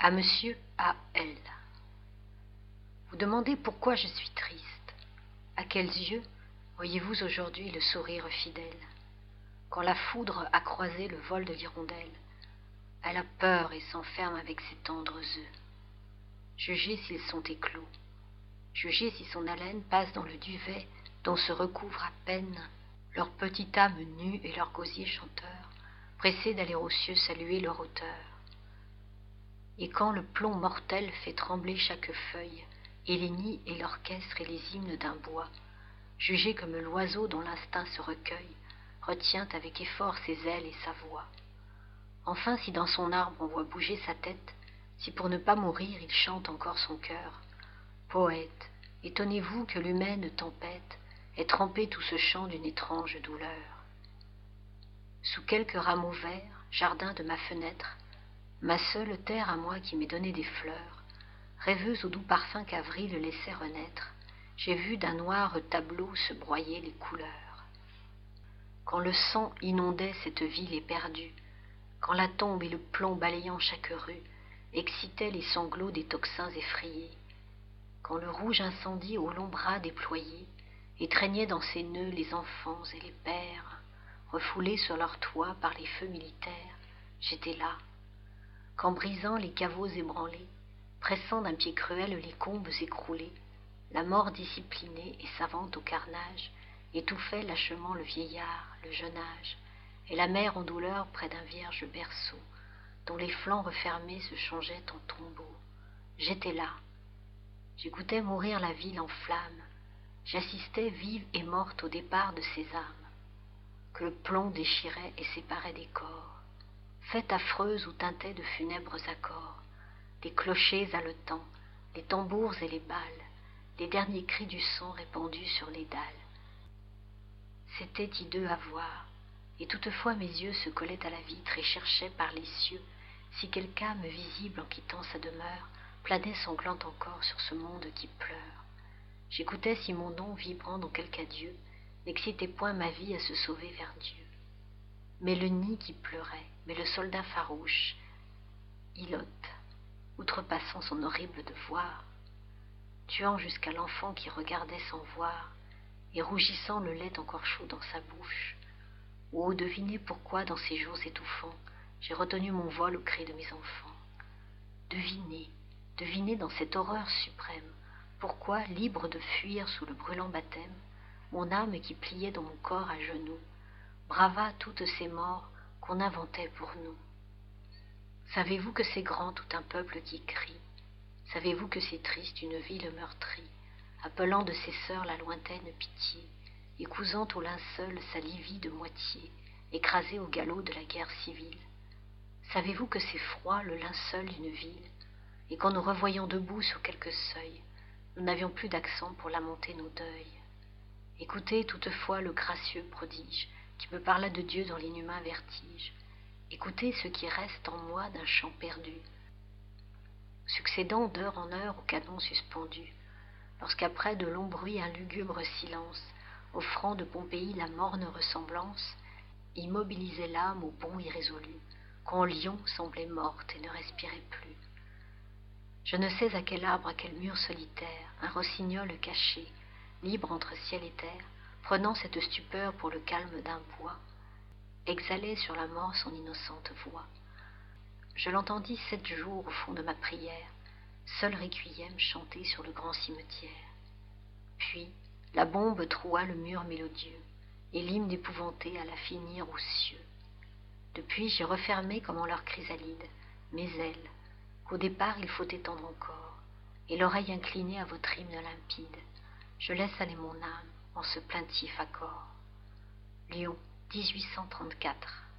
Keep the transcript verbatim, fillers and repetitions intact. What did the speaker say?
À Monsieur A L. Vous demandez pourquoi je suis triste. À quels yeux voyez-vous aujourd'hui le sourire fidèle? Quand la foudre a croisé le vol de l'hirondelle, elle a peur et s'enferme avec ses tendres œufs. Jugez s'ils sont éclos. Jugez si son haleine passe dans le duvet dont se recouvre à peine leur petite âme nue et leur gosier chanteur, pressés d'aller aux cieux saluer leur auteur. Et quand le plomb mortel fait trembler chaque feuille, et les nids et l'orchestre et les hymnes d'un bois, jugez comme l'oiseau dont l'instinct se recueille, retient avec effort ses ailes et sa voix. Enfin, si dans son arbre on voit bouger sa tête, si pour ne pas mourir il chante encore son cœur, poète, étonnez-vous que l'humaine tempête ait trempé tout ce chant d'une étrange douleur. Sous quelques rameaux verts, jardin de ma fenêtre, ma seule terre à moi qui m'ait donné des fleurs, rêveuse au doux parfum qu'avril laissait renaître, j'ai vu d'un noir tableau se broyer les couleurs. Quand le sang inondait cette ville éperdue, quand la tombe et le plomb balayant chaque rue excitaient les sanglots des tocsins effrayés, quand le rouge incendie aux longs bras déployés étreignait dans ses nœuds les enfants et les pères, refoulés sur leurs toits par les feux militaires, j'étais là. Quand brisant les caveaux ébranlés, pressant d'un pied cruel les combes écroulées, la mort disciplinée et savante au carnage étouffait lâchement le vieillard, le jeune âge, et la mère en douleur près d'un vierge berceau, dont les flancs refermés se changeaient en tombeau. J'étais là. J'écoutais mourir la ville en flammes, j'assistais vive et morte au départ de ces âmes, que le plomb déchirait et séparait des corps. Fête affreuse où tintaient de funèbres accords, des clochers haletants, les tambours et les balles, les derniers cris du sang répandus sur les dalles. C'était hideux à voir, et toutefois mes yeux se collaient à la vitre et cherchaient par les cieux si quelque âme visible en quittant sa demeure planait sanglante encore sur ce monde qui pleure. J'écoutais si mon nom vibrant dans quelque adieu n'excitait point ma vie à se sauver vers Dieu. Mais le nid qui pleurait, mais le soldat farouche, ilote, outrepassant son horrible devoir, tuant jusqu'à l'enfant qui regardait sans voir, et rougissant le lait encore chaud dans sa bouche. Oh, devinez pourquoi dans ces jours étouffants, j'ai retenu mon vol au cri de mes enfants. Devinez, devinez dans cette horreur suprême, pourquoi, libre de fuir sous le brûlant baptême, mon âme qui pliait dans mon corps à genoux, brava toutes ces morts qu'on inventait pour nous. Savez-vous que c'est grand tout un peuple qui crie? Savez-vous que c'est triste une ville meurtrie, appelant de ses sœurs la lointaine pitié, et cousant au linceul sa livide moitié, écrasée au galop de la guerre civile? Savez-vous que c'est froid le linceul d'une ville, et qu'en nous revoyant debout sur quelque seuil, nous n'avions plus d'accent pour lamenter nos deuils? Écoutez toutefois le gracieux prodige qui me parla de Dieu dans l'inhumain vertige. Écoutez ce qui reste en moi d'un chant perdu, succédant d'heure en heure au canon suspendu, lorsqu'après de longs bruits un lugubre silence, offrant de Pompéi la morne ressemblance, immobilisait l'âme au bond irrésolu, quand Lyon semblait morte et ne respirait plus. Je ne sais à quel arbre, à quel mur solitaire, un rossignol caché, libre entre ciel et terre, prenant cette stupeur pour le calme d'un bois, exhalait sur la mort son innocente voix. Je l'entendis sept jours au fond de ma prière, seul requiem chanté sur le grand cimetière. Puis la bombe troua le mur mélodieux, et l'hymne épouvanté alla finir aux cieux. Depuis j'ai refermé comme en leur chrysalide mes ailes, qu'au départ il faut étendre encore, et l'oreille inclinée à votre hymne limpide, je laisse aller mon âme en ce plaintif accord. Lyon, dix-huit cent trente-quatre.